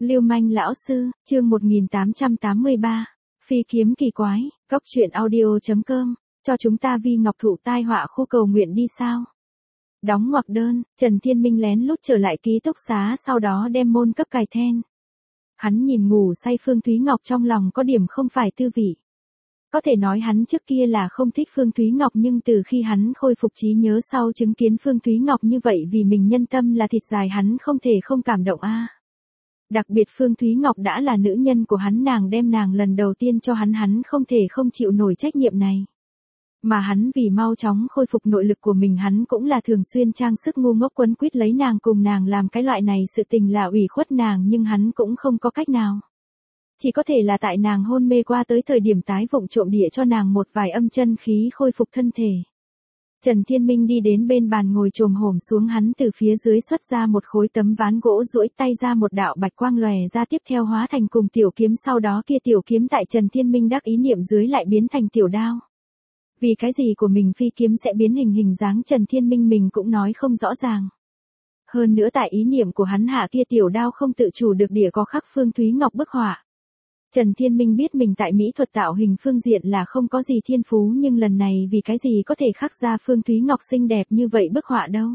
Lưu manh lão sư, chương 1883. Phi kiếm kỳ quái, góc truyện audio.com. Cho chúng ta vi ngọc thụ tai họa khu cầu nguyện đi sao? Đóng ngoặc đơn, Trần Thiên Minh lén lút trở lại ký túc xá sau đó đem môn cấp cài then. Hắn nhìn ngủ say Phương Thúy Ngọc trong lòng có điểm không phải tư vị. Có thể nói hắn trước kia là không thích Phương Thúy Ngọc nhưng từ khi hắn khôi phục trí nhớ sau chứng kiến Phương Thúy Ngọc như vậy vì mình nhân tâm là thịt dài hắn không thể không cảm động a. Đặc biệt Phương Thúy Ngọc đã là nữ nhân của hắn, nàng đem nàng lần đầu tiên cho hắn không thể không chịu nổi trách nhiệm này. Mà hắn vì mau chóng khôi phục nội lực của mình hắn cũng là thường xuyên trang sức ngu ngốc quấn quýt lấy nàng cùng nàng làm cái loại này sự tình là ủy khuất nàng nhưng hắn cũng không có cách nào. Chỉ có thể là tại nàng hôn mê qua tới thời điểm tái vụng trộm địa cho nàng một vài âm chân khí khôi phục thân thể. Trần Thiên Minh đi đến bên bàn ngồi chồm hổm xuống, hắn từ phía dưới xuất ra một khối tấm ván gỗ, duỗi tay ra một đạo bạch quang lòe ra, tiếp theo hóa thành cùng tiểu kiếm, sau đó kia tiểu kiếm tại Trần Thiên Minh đắc ý niệm dưới lại biến thành tiểu đao. Vì cái gì của mình phi kiếm sẽ biến hình dáng Trần Thiên Minh mình cũng nói không rõ ràng. Hơn nữa tại ý niệm của hắn hạ kia tiểu đao không tự chủ được địa có khắc Phương Thúy Ngọc bức họa. Trần Thiên Minh biết mình tại mỹ thuật tạo hình phương diện là không có gì thiên phú nhưng lần này vì cái gì có thể khắc ra Phương Thúy Ngọc xinh đẹp như vậy bức họa đâu.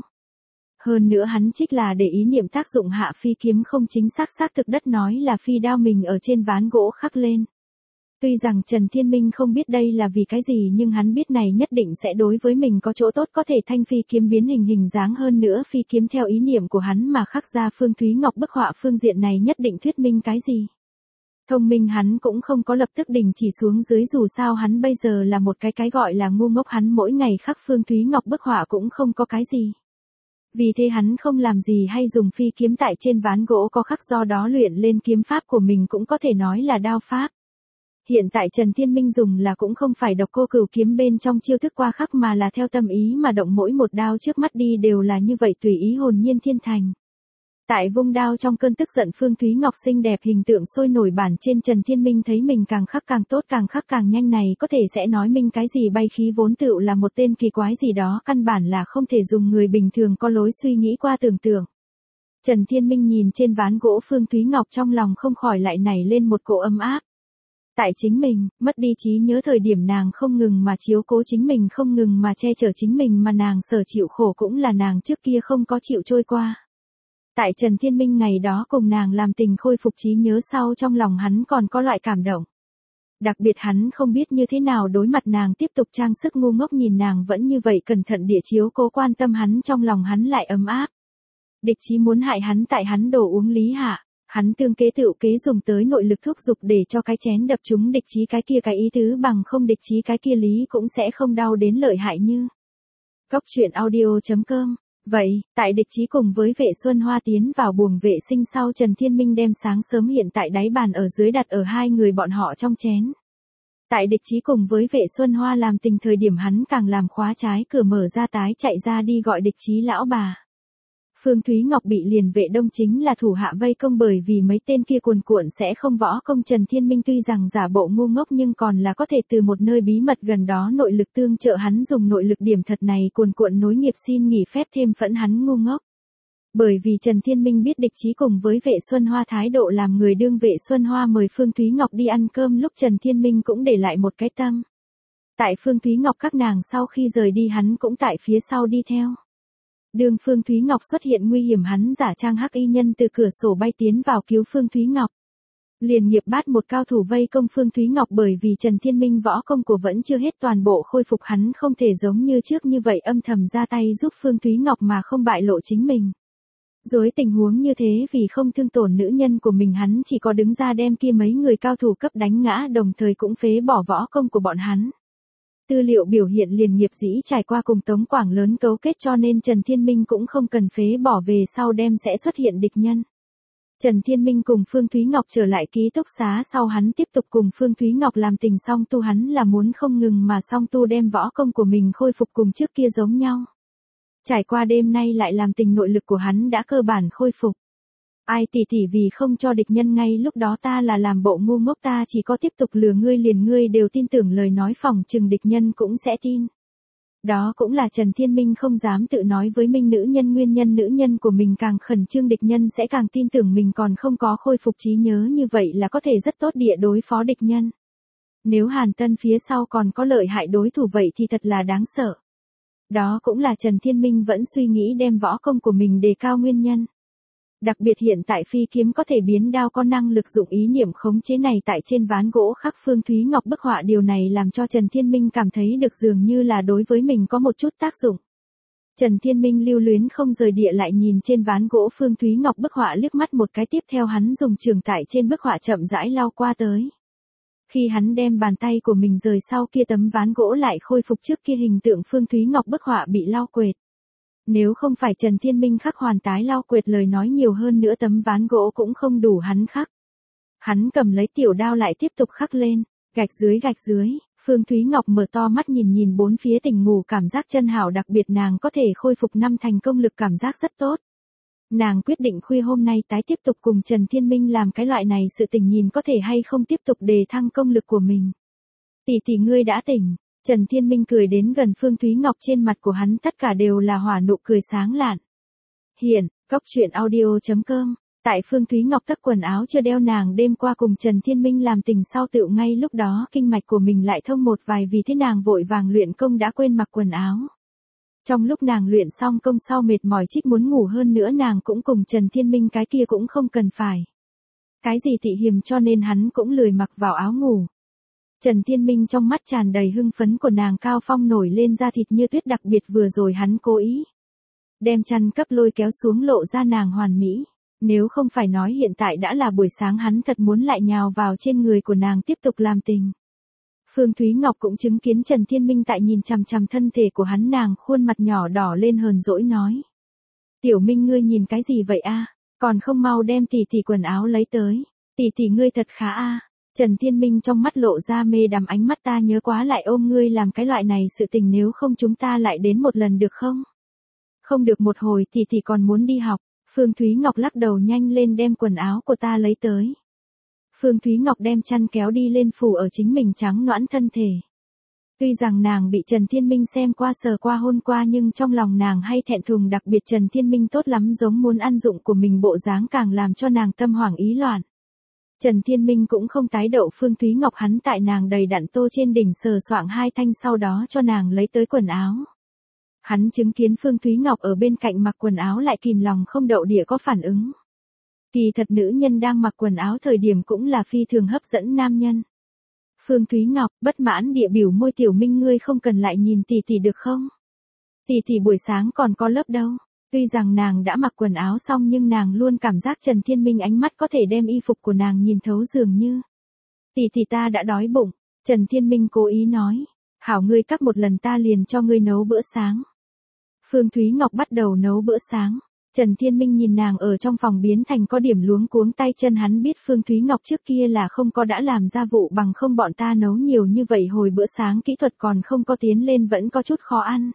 Hơn nữa hắn trích là để ý niệm tác dụng hạ phi kiếm không chính xác thực đất nói là phi đao mình ở trên ván gỗ khắc lên. Tuy rằng Trần Thiên Minh không biết đây là vì cái gì nhưng hắn biết này nhất định sẽ đối với mình có chỗ tốt, có thể thanh phi kiếm biến hình dáng, hơn nữa phi kiếm theo ý niệm của hắn mà khắc ra Phương Thúy Ngọc bức họa phương diện này nhất định thuyết minh cái gì. Thông minh hắn cũng không có lập tức đình chỉ xuống dưới, dù sao hắn bây giờ là một cái gọi là ngu ngốc, hắn mỗi ngày khắc Phương Thúy Ngọc bức họa cũng không có cái gì. Vì thế hắn không làm gì hay dùng phi kiếm tại trên ván gỗ có khắc, do đó luyện lên kiếm pháp của mình cũng có thể nói là đao pháp. Hiện tại Trần Thiên Minh dùng là cũng không phải độc cô cửu kiếm bên trong chiêu thức qua khắc mà là theo tâm ý mà động, mỗi một đao trước mắt đi đều là như vậy tùy ý hồn nhiên thiên thành. Tại vung đao trong cơn tức giận, Phương Thúy Ngọc xinh đẹp hình tượng sôi nổi bản trên, Trần Thiên Minh thấy mình càng khắc càng tốt, càng khắc càng nhanh, này có thể sẽ nói minh cái gì, bay khí vốn tựu là một tên kỳ quái gì đó, căn bản là không thể dùng người bình thường có lối suy nghĩ qua tưởng tượng. Trần Thiên Minh nhìn trên ván gỗ Phương Thúy Ngọc trong lòng không khỏi lại nảy lên một cỗ ấm áp. Tại chính mình, mất đi trí nhớ thời điểm nàng không ngừng mà chiếu cố chính mình, không ngừng mà che chở chính mình, mà nàng sở chịu khổ cũng là nàng trước kia không có chịu trôi qua. Tại Trần Thiên Minh ngày đó cùng nàng làm tình khôi phục trí nhớ sau, trong lòng hắn còn có loại cảm động. Đặc biệt hắn không biết như thế nào đối mặt nàng, tiếp tục trang sức ngu ngốc nhìn nàng vẫn như vậy cẩn thận địa chiếu cố quan tâm hắn, trong lòng hắn lại ấm áp. Địch chí muốn hại hắn tại hắn đồ uống lý hạ, hắn tương kế tựu kế dùng tới nội lực thúc giục để cho cái chén đập trúng địch chí cái kia cái ý tứ, bằng không địch chí cái kia lý cũng sẽ không đau đến lợi hại như. Góc truyện audio.com. Vậy, tại địch chí cùng với Vệ Xuân Hoa tiến vào buồng vệ sinh sau, Trần Thiên Minh đem sáng sớm hiện tại đáy bàn ở dưới đặt ở hai người bọn họ trong chén. Tại địch chí cùng với Vệ Xuân Hoa làm tình thời điểm hắn càng làm khóa trái cửa mở ra, tái chạy ra đi gọi địch chí lão bà. Phương Thúy Ngọc bị liền vệ đông chính là thủ hạ vây công, bởi vì mấy tên kia cuồn cuộn sẽ không võ công. Trần Thiên Minh tuy rằng giả bộ ngu ngốc nhưng còn là có thể từ một nơi bí mật gần đó nội lực tương trợ hắn, dùng nội lực điểm thật này cuồn cuộn nối nghiệp xin nghỉ phép thêm phẫn hắn ngu ngốc. Bởi vì Trần Thiên Minh biết địch chí cùng với Vệ Xuân Hoa thái độ làm người, đương Vệ Xuân Hoa mời Phương Thúy Ngọc đi ăn cơm lúc Trần Thiên Minh cũng để lại một cái tâm. Tại Phương Thúy Ngọc các nàng sau khi rời đi hắn cũng tại phía sau đi theo. Đường Phương Thúy Ngọc xuất hiện nguy hiểm, hắn giả trang hắc y nhân từ cửa sổ bay tiến vào cứu Phương Thúy Ngọc. Liền nghiệp bắt một cao thủ vây công Phương Thúy Ngọc, bởi vì Trần Thiên Minh võ công của vẫn chưa hết toàn bộ khôi phục, hắn không thể giống như trước như vậy âm thầm ra tay giúp Phương Thúy Ngọc mà không bại lộ chính mình. Dưới tình huống như thế, vì không thương tổn nữ nhân của mình, hắn chỉ có đứng ra đem kia mấy người cao thủ cấp đánh ngã, đồng thời cũng phế bỏ võ công của bọn hắn. Tư liệu biểu hiện liền nghiệp dĩ trải qua cùng Tống Quảng lớn cấu kết, cho nên Trần Thiên Minh cũng không cần phế bỏ, về sau đem sẽ xuất hiện địch nhân. Trần Thiên Minh cùng Phương Thúy Ngọc trở lại ký túc xá sau, hắn tiếp tục cùng Phương Thúy Ngọc làm tình song tu, hắn là muốn không ngừng mà song tu đem võ công của mình khôi phục cùng trước kia giống nhau. Trải qua đêm nay lại làm tình, nội lực của hắn đã cơ bản khôi phục. Ai tỷ tỷ, vì không cho địch nhân ngay lúc đó ta là làm bộ ngu ngốc, ta chỉ có tiếp tục lừa ngươi, liền ngươi đều tin tưởng lời nói, phòng chừng địch nhân cũng sẽ tin. Đó cũng là Trần Thiên Minh không dám tự nói với Minh nữ nhân nguyên nhân nữ nhân của mình càng khẩn trương địch nhân sẽ càng tin tưởng mình còn không có khôi phục trí nhớ như vậy là có thể rất tốt địa đối phó địch nhân. Nếu Hàn Tân phía sau còn có lợi hại đối thủ vậy thì thật là đáng sợ. Đó cũng là Trần Thiên Minh vẫn suy nghĩ đem võ công của mình đề cao nguyên nhân. Đặc biệt hiện tại phi kiếm có thể biến đao có năng lực dụng ý niệm khống chế này tại trên ván gỗ khắc Phương Thúy Ngọc bức họa, điều này làm cho Trần Thiên Minh cảm thấy được dường như là đối với mình có một chút tác dụng. Trần Thiên Minh lưu luyến không rời địa lại nhìn trên ván gỗ Phương Thúy Ngọc bức họa liếc mắt một cái, tiếp theo hắn dùng trường tại trên bức họa chậm rãi lau qua tới. Khi hắn đem bàn tay của mình rời sau kia tấm ván gỗ lại khôi phục trước kia hình tượng Phương Thúy Ngọc bức họa bị lau quệt. Nếu không phải Trần Thiên Minh khắc hoàn tái lau quệt lời nói nhiều hơn nữa tấm ván gỗ cũng không đủ hắn khắc. Hắn cầm lấy tiểu đao lại tiếp tục khắc lên, gạch dưới, Phương Thúy Ngọc mở to mắt nhìn nhìn bốn phía tỉnh ngủ, cảm giác chân hảo, đặc biệt nàng có thể khôi phục 5 thành công lực, cảm giác rất tốt. Nàng quyết định khuya hôm nay tái tiếp tục cùng Trần Thiên Minh làm cái loại này sự tình, nhìn có thể hay không tiếp tục đề thăng công lực của mình. Tỷ ngươi đã tỉnh. Trần Thiên Minh cười đến gần Phương Thúy Ngọc, trên mặt của hắn tất cả đều là hỏa nụ cười sáng lạn. Hiện, Cốc Truyện Audio.com, tại Phương Thúy Ngọc tấc quần áo chưa đeo nàng đêm qua cùng Trần Thiên Minh làm tình sau tựu ngay lúc đó kinh mạch của mình lại thông một vài, vì thế nàng vội vàng luyện công đã quên mặc quần áo. Trong lúc nàng luyện xong công sau mệt mỏi trích muốn ngủ, hơn nữa nàng cũng cùng Trần Thiên Minh cái kia cũng không cần phải cái gì tị hiềm, cho nên hắn cũng lười mặc vào áo ngủ. Trần Thiên Minh trong mắt tràn đầy hưng phấn của nàng cao phong nổi lên da thịt như tuyết, đặc biệt vừa rồi hắn cố ý đem chăn cấp lôi kéo xuống lộ ra nàng hoàn mỹ. Nếu không phải nói hiện tại đã là buổi sáng, hắn thật muốn lại nhào vào trên người của nàng tiếp tục làm tình. Phương Thúy Ngọc cũng chứng kiến Trần Thiên Minh tại nhìn chằm chằm thân thể của hắn, nàng khuôn mặt nhỏ đỏ lên hờn dỗi nói. Tiểu Minh ngươi nhìn cái gì vậy a? Còn không mau đem tỷ quần áo lấy tới. Tỷ ngươi thật khá a. Trần Thiên Minh trong mắt lộ ra mê đắm ánh mắt, ta nhớ quá lại ôm ngươi làm cái loại này sự tình, nếu không chúng ta lại đến một lần được không? Không được, một hồi tỷ còn muốn đi học. Phương Thúy Ngọc lắc đầu, nhanh lên đem quần áo của ta lấy tới. Phương Thúy Ngọc đem chăn kéo đi lên phủ ở chính mình trắng nõn thân thể. Tuy rằng nàng bị Trần Thiên Minh xem qua sờ qua hôn qua, nhưng trong lòng nàng hay thẹn thùng, đặc biệt Trần Thiên Minh tốt lắm giống muốn ăn dụng của mình bộ dáng càng làm cho nàng tâm hoảng ý loạn. Trần Thiên Minh cũng không tái đậu Phương Thúy Ngọc, hắn tại nàng đầy đặn tô trên đỉnh sờ soạng 2 thanh, sau đó cho nàng lấy tới quần áo. Hắn chứng kiến Phương Thúy Ngọc ở bên cạnh mặc quần áo lại kìm lòng không đậu địa có phản ứng. Kỳ thật nữ nhân đang mặc quần áo thời điểm cũng là phi thường hấp dẫn nam nhân. Phương Thúy Ngọc bất mãn địa biểu môi, Tiểu Minh ngươi không cần lại nhìn tỷ được không? Tỷ buổi sáng còn có lớp đâu. Tuy rằng nàng đã mặc quần áo xong nhưng nàng luôn cảm giác Trần Thiên Minh ánh mắt có thể đem y phục của nàng nhìn thấu, dường như. Tỷ ta đã đói bụng. Trần Thiên Minh cố ý nói. Hảo, ngươi cắt một lần ta liền cho ngươi nấu bữa sáng. Phương Thúy Ngọc bắt đầu nấu bữa sáng. Trần Thiên Minh nhìn nàng ở trong phòng biến thành có điểm luống cuống tay chân, hắn biết Phương Thúy Ngọc trước kia là không có đã làm gia vụ, bằng không bọn ta nấu nhiều như vậy hồi bữa sáng kỹ thuật còn không có tiến lên vẫn có chút khó ăn.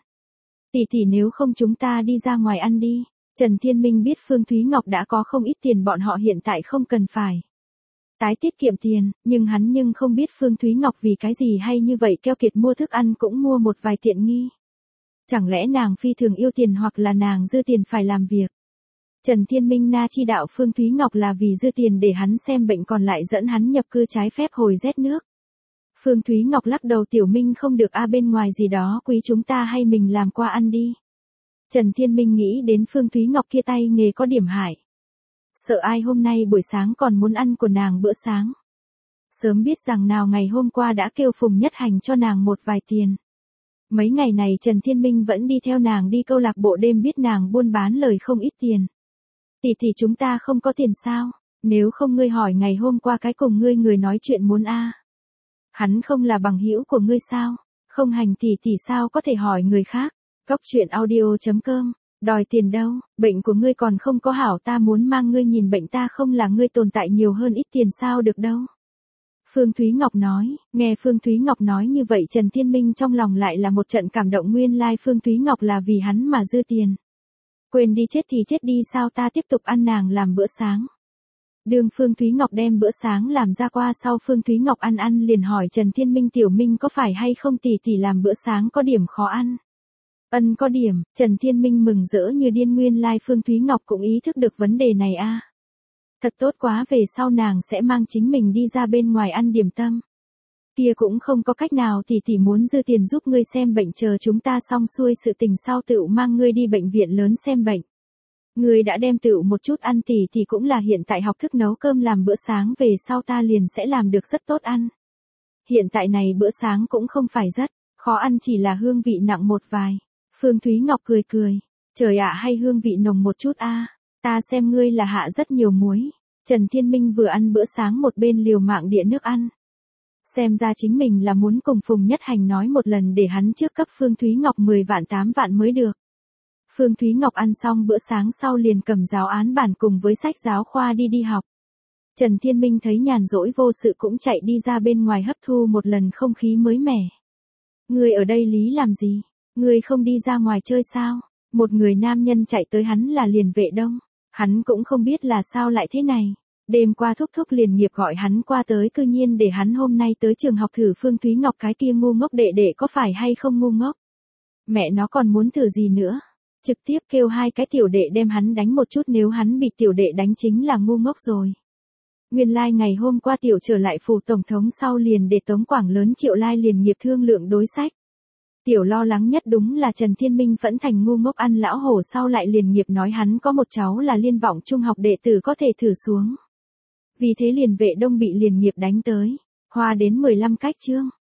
Tỷ nếu không chúng ta đi ra ngoài ăn đi. Trần Thiên Minh biết Phương Thúy Ngọc đã có không ít tiền, bọn họ hiện tại không cần phải tái tiết kiệm tiền, nhưng hắn không biết Phương Thúy Ngọc vì cái gì hay như vậy keo kiệt, mua thức ăn cũng mua một vài tiện nghi. Chẳng lẽ nàng phi thường yêu tiền, hoặc là nàng dư tiền phải làm việc? Trần Thiên Minh na chi đạo Phương Thúy Ngọc là vì dư tiền để hắn xem bệnh, còn lại dẫn hắn nhập cư trái phép hồi rét nước. Phương Thúy Ngọc lắc đầu, Tiểu Minh không được a, bên ngoài gì đó quý, chúng ta hay mình làm qua ăn đi. Trần Thiên Minh nghĩ đến Phương Thúy Ngọc kia tay nghề có điểm hại. Sợ ai hôm nay buổi sáng còn muốn ăn của nàng bữa sáng. Sớm biết rằng nào ngày hôm qua đã kêu Phùng Nhất Hành cho nàng một vài tiền. Mấy ngày này Trần Thiên Minh vẫn đi theo nàng đi câu lạc bộ đêm, biết nàng buôn bán lời không ít tiền. Tỷ chúng ta không có tiền sao? Nếu không ngươi hỏi ngày hôm qua cái cùng ngươi người nói chuyện muốn a. Hắn không là bằng hữu của ngươi sao? Không Hành tỷ sao có thể hỏi người khác? Cốc Truyện Audio.com, đòi tiền đâu, bệnh của ngươi còn không có hảo, ta muốn mang ngươi nhìn bệnh, ta không là ngươi tồn tại nhiều hơn ít tiền sao được đâu. Phương Thúy Ngọc nói, nghe Phương Thúy Ngọc nói như vậy Trần Thiên Minh trong lòng lại là một trận cảm động, nguyên lai Phương Thúy Ngọc là vì hắn mà dư tiền. Quên đi, chết thì chết đi, sao ta tiếp tục ăn nàng làm bữa sáng. Đương Phương Thúy Ngọc đem bữa sáng làm ra qua sau, Phương Thúy Ngọc ăn liền hỏi Trần Thiên Minh, Tiểu Minh có phải hay không tỷ làm bữa sáng có điểm khó ăn. Ân có điểm, Trần Thiên Minh mừng rỡ như điên, nguyên lai Phương Thúy Ngọc cũng ý thức được vấn đề này a. Thật tốt quá, về sau nàng sẽ mang chính mình đi ra bên ngoài ăn điểm tâm. Kia cũng không có cách nào, tỷ muốn dư tiền giúp ngươi xem bệnh, chờ chúng ta xong xuôi sự tình sau tựu mang ngươi đi bệnh viện lớn xem bệnh. Ngươi đã đem tựu một chút ăn, tỷ cũng là hiện tại học thức nấu cơm làm bữa sáng, về sau ta liền sẽ làm được rất tốt ăn. Hiện tại này bữa sáng cũng không phải rất khó ăn, chỉ là hương vị nặng một vài. Phương Thúy Ngọc cười. Trời ạ, hay hương vị nồng một chút a. Ta xem ngươi là hạ rất nhiều muối. Trần Thiên Minh vừa ăn bữa sáng một bên liều mạng đĩa nước ăn. Xem ra chính mình là muốn cùng Phùng Nhất Hành nói một lần để hắn trước cấp Phương Thúy Ngọc 10 vạn 8 vạn mới được. Phương Thúy Ngọc ăn xong bữa sáng sau liền cầm giáo án bản cùng với sách giáo khoa đi học. Trần Thiên Minh thấy nhàn rỗi vô sự cũng chạy đi ra bên ngoài hấp thu một lần không khí mới mẻ. Ngươi ở đây lý làm gì? Ngươi không đi ra ngoài chơi sao? Một người nam nhân chạy tới, hắn là Liền Vệ Đông. Hắn cũng không biết là sao lại thế này. Đêm qua thúc liền nghiệp gọi hắn qua tới, cư nhiên để hắn hôm nay tới trường học thử Phương Thúy Ngọc, cái kia ngu ngốc đệ có phải hay không ngu ngốc? Mẹ nó còn muốn thử gì nữa? Trực tiếp kêu hai cái tiểu đệ đem hắn đánh một chút, nếu hắn bị tiểu đệ đánh chính là ngu ngốc rồi. Nguyên lai ngày hôm qua tiểu trở lại phủ tổng thống sau liền để Tống Quảng Lớn Triệu Lai liền nghiệp thương lượng đối sách. Tiểu lo lắng nhất đúng là Trần Thiên Minh phẫn thành ngu ngốc ăn lão hổ, sau lại liền nghiệp nói hắn có một cháu là Liên Vọng trung học đệ tử có thể thử xuống. Vì thế Liền Vệ Đông bị liền nghiệp đánh tới. Hoa đến 15 cách chương.